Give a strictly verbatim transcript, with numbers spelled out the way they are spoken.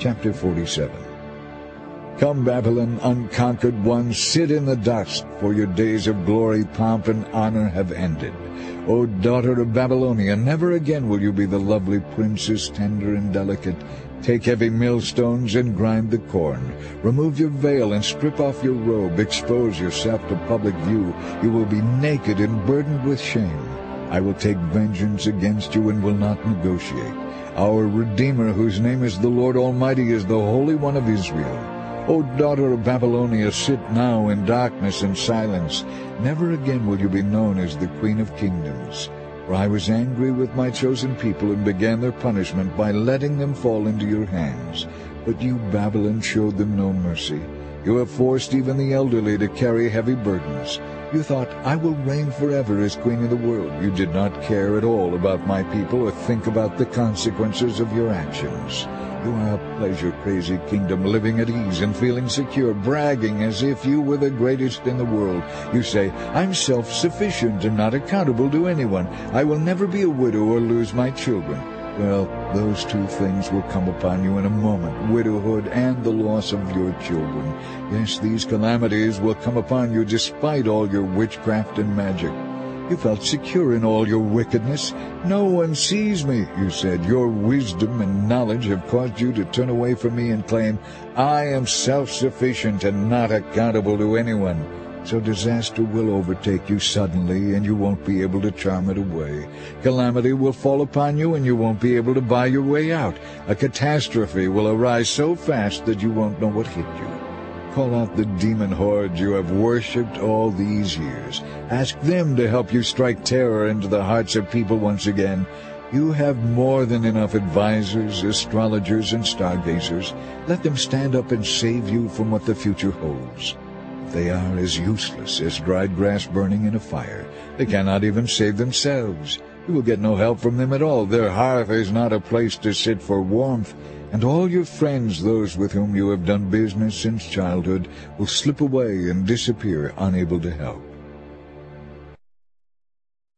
Chapter forty-seven. Come, Babylon, unconquered one, sit in the dust, for your days of glory, pomp, and honor have ended. O daughter of Babylonia, never again will you be the lovely princess, tender and delicate. Take heavy millstones and grind the corn. Remove your veil and strip off your robe. Expose yourself to public view. You will be naked and burdened with shame. I will take vengeance against you and will not negotiate. Our Redeemer, whose name is the Lord Almighty, is the Holy One of Israel. O daughter of Babylonia, sit now in darkness and silence. Never again will you be known as the Queen of Kingdoms. For I was angry with my chosen people and began their punishment by letting them fall into your hands. But you, Babylon, showed them no mercy. You have forced even the elderly to carry heavy burdens. You thought, I will reign forever as queen of the world. You did not care at all about my people or think about the consequences of your actions. You are a pleasure-crazy kingdom, living at ease and feeling secure, bragging as if you were the greatest in the world. You say, I'm self-sufficient and not accountable to anyone. I will never be a widow or lose my children. Well, those two things will come upon you in a moment, widowhood and the loss of your children. Yes, these calamities will come upon you despite all your witchcraft and magic. You felt secure in all your wickedness. No one sees me, you said. Your wisdom and knowledge have caused you to turn away from me and claim, I am self-sufficient and not accountable to anyone. So disaster will overtake you suddenly, and you won't be able to charm it away. Calamity will fall upon you, and you won't be able to buy your way out. A catastrophe will arise so fast that you won't know what hit you. Call out the demon hordes you have worshipped all these years. Ask them to help you strike terror into the hearts of people once again. You have more than enough advisors, astrologers, and stargazers. Let them stand up and save you from what the future holds. They are as useless as dried grass burning in a fire. They cannot even save themselves. You will get no help from them at all. Their hearth is not a place to sit for warmth. And all your friends, those with whom you have done business since childhood, will slip away and disappear, unable to help.